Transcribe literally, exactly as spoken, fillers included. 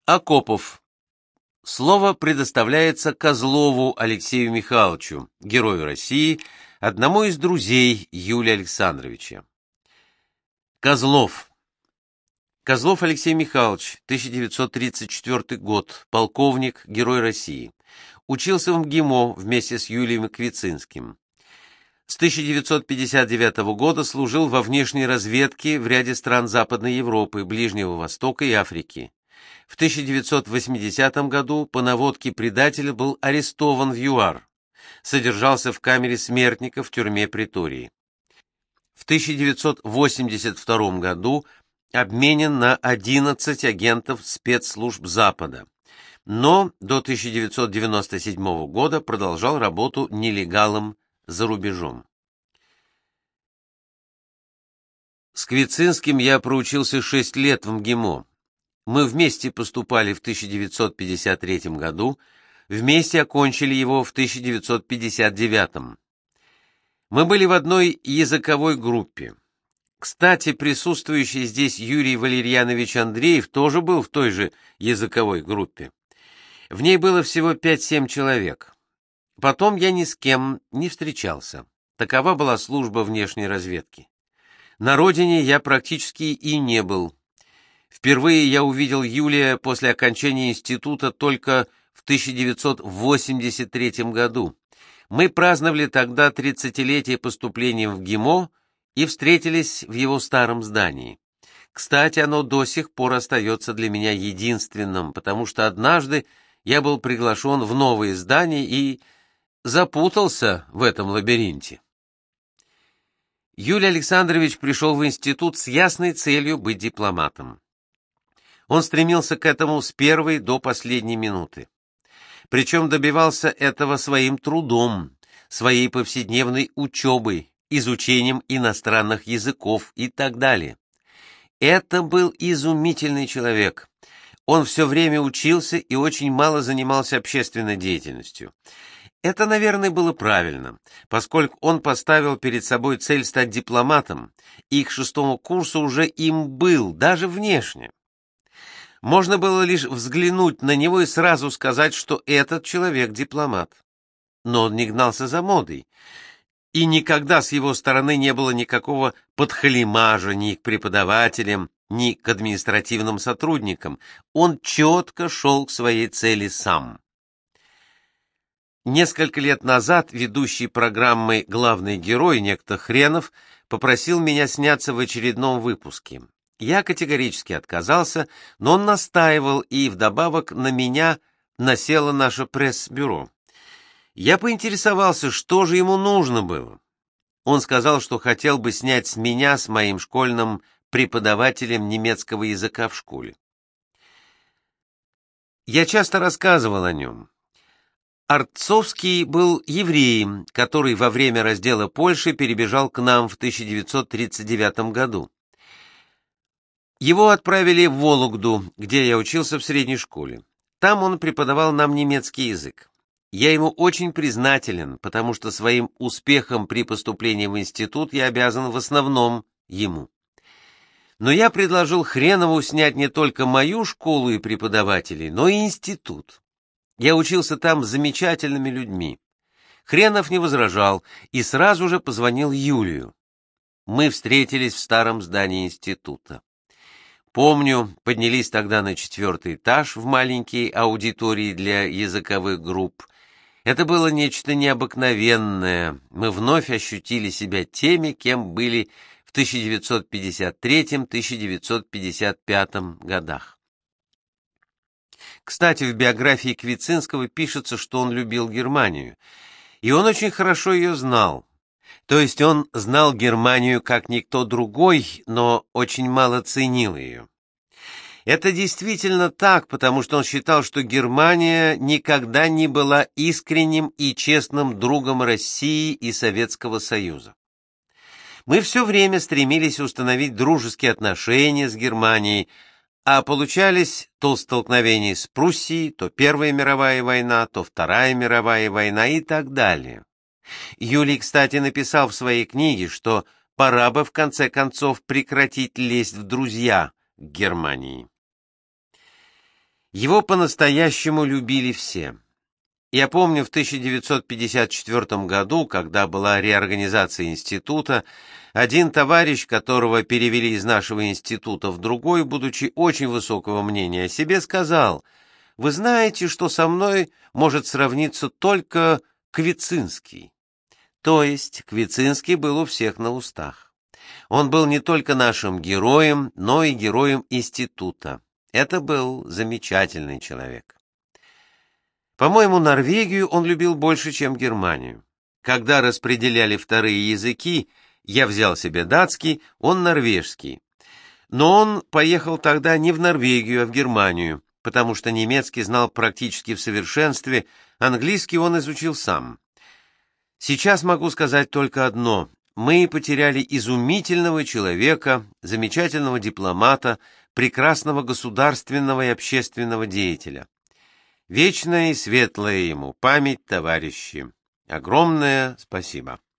Акопов. Слово предоставляется Козлову Алексею Михайловичу, герою России, одному из друзей Юлия Александровича. Козлов. Козлов Алексей Михайлович, тысяча девятьсот тридцать четвёртый год, полковник, герой России. Учился в МГИМО вместе с Юлием Квицинским. С тысяча девятьсот пятьдесят девятого года служил во внешней разведке в ряде стран Западной Европы, Ближнего Востока и Африки. В тысяча девятьсот восьмидесятом году по наводке предателя был арестован в ЮАР. Содержался в камере смертника в тюрьме Претории. В тысяча девятьсот восемьдесят втором году обменен на одиннадцать агентов спецслужб Запада, но до тысяча девятьсот девяносто седьмого года продолжал работу нелегалом за рубежом. С Квицинским я проучился шесть лет в МГИМО. Мы вместе поступали в тысяча девятьсот пятьдесят третьем году, вместе окончили его в тысяча девятьсот пятьдесят девятом. Мы были в одной языковой группе. Кстати, присутствующий здесь Юрий Валерьянович Андреев тоже был в той же языковой группе. В ней было всего пять-семь человек. Потом я ни с кем не встречался. Такова была служба внешней разведки. На родине я практически и не был. Впервые я увидел Юлия после окончания института только в тысяча девятьсот восемьдесят третьем году. Мы праздновали тогда тридцатилетие поступления в ГИМО и встретились в его старом здании. Кстати, оно до сих пор остается для меня единственным, потому что однажды я был приглашен в новое здание и запутался в этом лабиринте. Юлий Александрович пришел в институт с ясной целью быть дипломатом. Он стремился к этому с первой до последней минуты. Причем добивался этого своим трудом, своей повседневной учебой, изучением иностранных языков и так далее. Это был изумительный человек. Он все время учился и очень мало занимался общественной деятельностью. Это, наверное, было правильно, поскольку он поставил перед собой цель стать дипломатом, и к шестому курсу уже им был, даже внешне. Можно было лишь взглянуть на него и сразу сказать, что этот человек дипломат. Но он не гнался за модой, и никогда с его стороны не было никакого подхалимажа ни к преподавателям, ни к административным сотрудникам. Он четко шел к своей цели сам. Несколько лет назад ведущий программы «Главный герой» некто Хренов попросил меня сняться в очередном выпуске. Я категорически отказался, но он настаивал, и вдобавок на меня насело наше пресс-бюро. Я поинтересовался, что же ему нужно было. Он сказал, что хотел бы снять с меня с моим школьным преподавателем немецкого языка в школе. Я часто рассказывал о нем. Арцовский был евреем, который во время раздела Польши перебежал к нам в тысяча девятьсот тридцать девятом году. Его отправили в Вологду, где я учился в средней школе. Там он преподавал нам немецкий язык. Я ему очень признателен, потому что своим успехом при поступлении в институт я обязан в основном ему. Но я предложил Хренову снять не только мою школу и преподавателей, но и институт. Я учился там с замечательными людьми. Хренов не возражал и сразу же позвонил Юлию. Мы встретились в старом здании института. Помню, поднялись тогда на четвертый этаж в маленькие аудитории для языковых групп. Это было нечто необыкновенное. Мы вновь ощутили себя теми, кем были в тысяча девятьсот пятьдесят третьем — тысяча девятьсот пятьдесят пятом годах. Кстати, в биографии Квицинского пишется, что он любил Германию, и он очень хорошо ее знал. То есть он знал Германию как никто другой, но очень мало ценил ее. Это действительно так, потому что он считал, что Германия никогда не была искренним и честным другом России и Советского Союза. Мы все время стремились установить дружеские отношения с Германией, а получались то столкновения с Пруссией, то Первая мировая война, то Вторая мировая война и так далее. Юлий, кстати, написал в своей книге, что пора бы в конце концов прекратить лезть в друзья к Германии. Его по-настоящему любили все. Я помню, в тысяча девятьсот пятьдесят четвёртом году, когда была реорганизация института, один товарищ, которого перевели из нашего института в другой, будучи очень высокого мнения о себе, сказал: «Вы знаете, что со мной может сравниться только Квицинский». То есть Квицинский был у всех на устах. Он был не только нашим героем, но и героем института. Это был замечательный человек. По-моему, Норвегию он любил больше, чем Германию. Когда распределяли вторые языки, я взял себе датский, он норвежский. Но он поехал тогда не в Норвегию, а в Германию, потому что немецкий знал практически в совершенстве, английский он изучил сам. Сейчас могу сказать только одно. Мы потеряли изумительного человека, замечательного дипломата, прекрасного государственного и общественного деятеля. Вечная и светлая ему память, товарищи. Огромное спасибо.